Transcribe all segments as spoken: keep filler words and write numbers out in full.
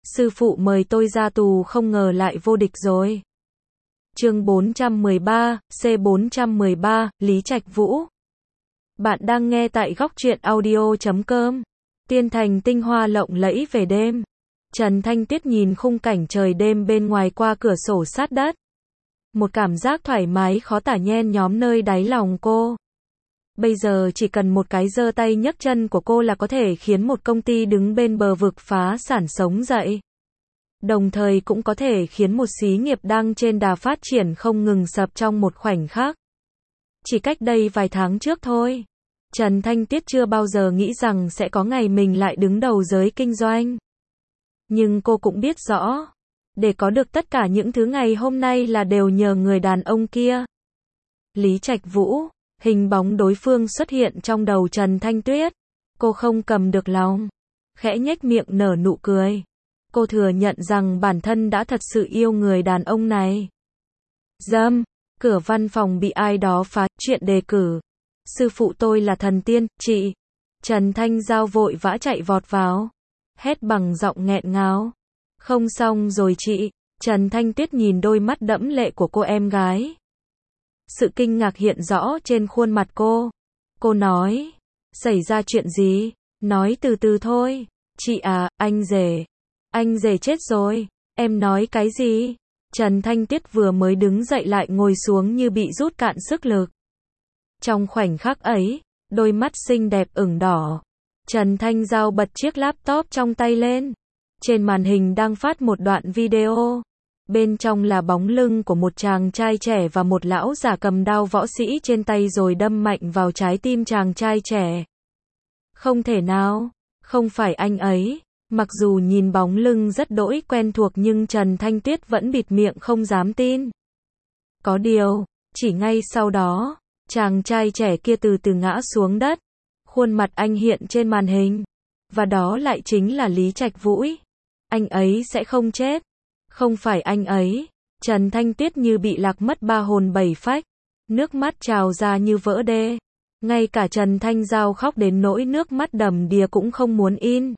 Sư phụ mời tôi ra tù không ngờ lại vô địch rồi. Chương bốn trăm mười ba, C bốn trăm mười ba, Lý Trạch Vũ. Bạn đang nghe tại góc truyện audio chấm com. Tiên thành tinh hoa lộng lẫy về đêm. Trần Thanh Tuyết nhìn khung cảnh trời đêm bên ngoài qua cửa sổ sát đất. Một cảm giác thoải mái khó tả nhen nhóm nơi đáy lòng cô. Bây giờ chỉ cần một cái giơ tay nhấc chân của cô là có thể khiến một công ty đứng bên bờ vực phá sản sống dậy. Đồng thời cũng có thể khiến một xí nghiệp đang trên đà phát triển không ngừng sập trong một khoảnh khắc. Chỉ cách đây vài tháng trước thôi, Trần Thanh Tuyết chưa bao giờ nghĩ rằng sẽ có ngày mình lại đứng đầu giới kinh doanh. Nhưng cô cũng biết rõ, để có được tất cả những thứ ngày hôm nay là đều nhờ người đàn ông kia. Lý Trạch Vũ, hình bóng đối phương xuất hiện trong đầu Trần Thanh Tuyết. Cô không cầm được lòng, khẽ nhếch miệng nở nụ cười. Cô thừa nhận rằng bản thân đã thật sự yêu người đàn ông này. Dâm, cửa văn phòng bị ai đó phá, chuyện đề cử. Sư phụ tôi là thần tiên, chị. Trần Thanh Giao vội vã chạy vọt vào, hét bằng giọng nghẹn ngào. Không xong rồi chị. Trần Thanh Tuyết nhìn đôi mắt đẫm lệ của cô em gái. Sự kinh ngạc hiện rõ trên khuôn mặt cô. Cô nói, xảy ra chuyện gì? Nói từ từ thôi. Chị à, anh rể. Anh rể chết rồi. Em nói cái gì? Trần Thanh Tuyết vừa mới đứng dậy lại ngồi xuống như bị rút cạn sức lực. Trong khoảnh khắc ấy, đôi mắt xinh đẹp ửng đỏ. Trần Thanh Giao bật chiếc laptop trong tay lên. Trên màn hình đang phát một đoạn video. Bên trong là bóng lưng của một chàng trai trẻ và một lão già cầm đao võ sĩ trên tay rồi đâm mạnh vào trái tim chàng trai trẻ. Không thể nào, không phải anh ấy. Mặc dù nhìn bóng lưng rất đỗi quen thuộc nhưng Trần Thanh Tuyết vẫn bịt miệng không dám tin. Có điều, chỉ ngay sau đó, chàng trai trẻ kia từ từ ngã xuống đất. Khuôn mặt anh hiện trên màn hình. Và đó lại chính là Lý Trạch Vũ. Anh ấy sẽ không chết. Không phải anh ấy. Trần Thanh Tuyết như bị lạc mất ba hồn bảy phách. Nước mắt trào ra như vỡ đê. Ngay cả Trần Thanh Giao khóc đến nỗi nước mắt đầm đìa cũng không muốn in.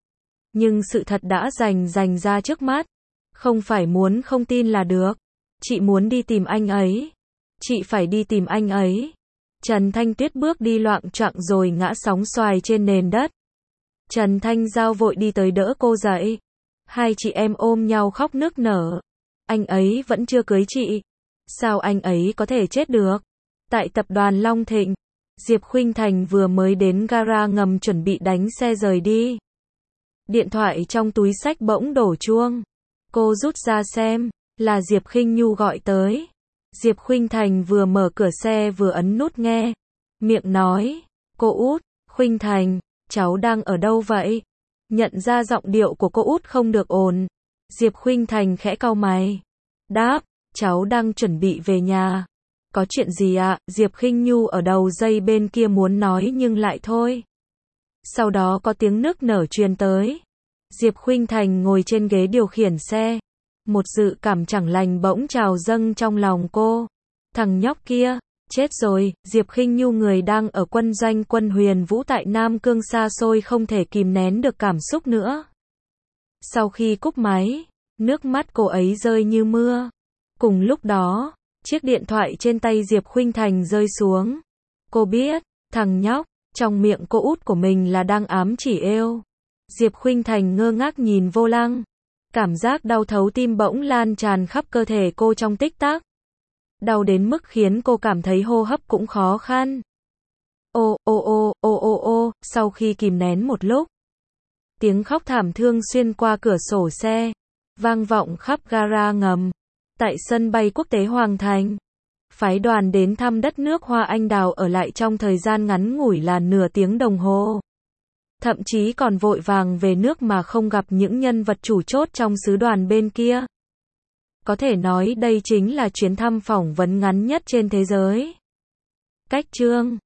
Nhưng sự thật đã rành rành ra trước mắt. Không phải muốn không tin là được. Chị muốn đi tìm anh ấy. Chị phải đi tìm anh ấy. Trần Thanh Tuyết bước đi loạng choạng rồi ngã sóng xoài trên nền đất. Trần Thanh Giao vội đi tới đỡ cô dậy. Hai chị em ôm nhau khóc nức nở. Anh ấy vẫn chưa cưới chị. Sao anh ấy có thể chết được? Tại tập đoàn Long Thịnh, Diệp Khuynh Thành vừa mới đến gara ngầm chuẩn bị đánh xe rời đi. Điện thoại trong túi xách bỗng đổ chuông. Cô rút ra xem, là Diệp Khinh Nhu gọi tới. Diệp Khuynh Thành vừa mở cửa xe vừa ấn nút nghe. Miệng nói, cô út, Khuynh Thành, cháu đang ở đâu vậy? Nhận ra giọng điệu của cô út không được ổn. Diệp Khuynh Thành khẽ cau mày. Đáp, cháu đang chuẩn bị về nhà. Có chuyện gì ạ? À? Diệp Khinh Nhu ở đầu dây bên kia muốn nói nhưng lại thôi. Sau đó có tiếng nức nở truyền tới. Diệp Khuynh Thành ngồi trên ghế điều khiển xe. Một dự cảm chẳng lành bỗng trào dâng trong lòng cô. Thằng nhóc kia, chết rồi. Diệp Khinh Nhu người đang ở quân doanh quân Huyền Vũ tại Nam Cương xa xôi không thể kìm nén được cảm xúc nữa. Sau khi cúp máy, nước mắt cô ấy rơi như mưa. Cùng lúc đó, chiếc điện thoại trên tay Diệp Khuynh Thành rơi xuống. Cô biết, thằng nhóc, trong miệng cô út của mình là đang ám chỉ êu. Diệp Khuynh Thành ngơ ngác nhìn vô lăng. Cảm giác đau thấu tim bỗng lan tràn khắp cơ thể cô trong tích tắc. Đau đến mức khiến cô cảm thấy hô hấp cũng khó khăn. Ô ô ô ô ô ô, sau khi kìm nén một lúc, tiếng khóc thảm thương xuyên qua cửa sổ xe, vang vọng khắp gara ngầm. Tại sân bay quốc tế Hoàng Thành, phái đoàn đến thăm đất nước Hoa Anh Đào ở lại trong thời gian ngắn ngủi là nửa tiếng đồng hồ. Thậm chí còn vội vàng về nước mà không gặp những nhân vật chủ chốt trong sứ đoàn bên kia. Có thể nói đây chính là chuyến thăm phỏng vấn ngắn nhất trên thế giới. Cách chương